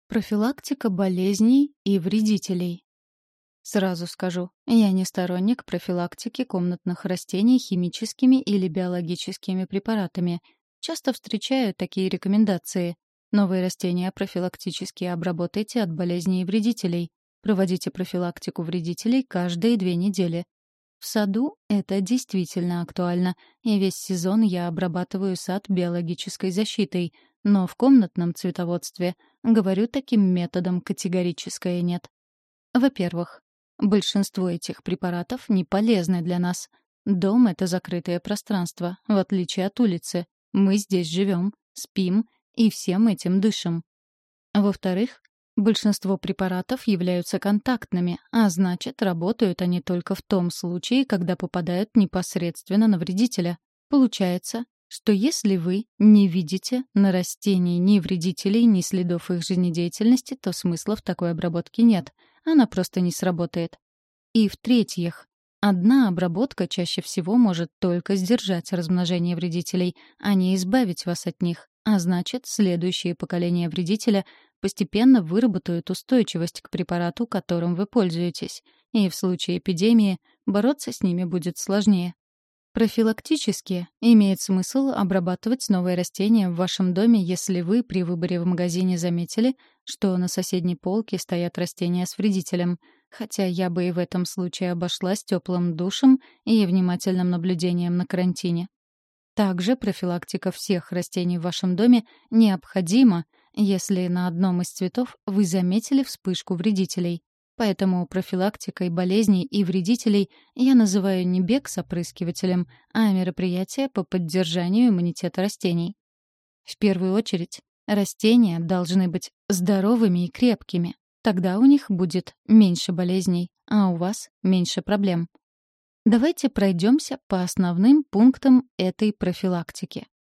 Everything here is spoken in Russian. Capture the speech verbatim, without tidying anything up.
Профилактика болезней и вредителей. Сразу скажу, я не сторонник профилактики комнатных растений химическими или биологическими препаратами. Часто встречаю такие рекомендации. Новые растения профилактически обработайте от болезней и вредителей. Проводите профилактику вредителей каждые две недели. В саду это действительно актуально, и весь сезон я обрабатываю сад биологической защитой, но в комнатном цветоводстве, говорю, таким методом категорическое нет. Во-первых, большинство этих препаратов не полезны для нас. Дом — это закрытое пространство, в отличие от улицы. Мы здесь живем, спим и всем этим дышим. Во-вторых, большинство препаратов являются контактными, а значит, работают они только в том случае, когда попадают непосредственно на вредителя. Получается, что если вы не видите на растении ни вредителей, ни следов их жизнедеятельности, то смысла в такой обработке нет. Она просто не сработает. И в-третьих, одна обработка чаще всего может только сдержать размножение вредителей, а не избавить вас от них. А значит, следующие поколения вредителя постепенно выработают устойчивость к препарату, которым вы пользуетесь. И в случае эпидемии бороться с ними будет сложнее. Профилактически имеет смысл обрабатывать новые растения в вашем доме, если вы при выборе в магазине заметили, что на соседней полке стоят растения с вредителем, хотя я бы и в этом случае обошлась теплым душем и внимательным наблюдением на карантине. Также профилактика всех растений в вашем доме необходима, если на одном из цветов вы заметили вспышку вредителей. Поэтому профилактикой болезней и вредителей я называю не бег с опрыскивателем, а мероприятия по поддержанию иммунитета растений. В первую очередь, растения должны быть здоровыми и крепкими. Тогда у них будет меньше болезней, а у вас меньше проблем. Давайте пройдемся по основным пунктам этой профилактики.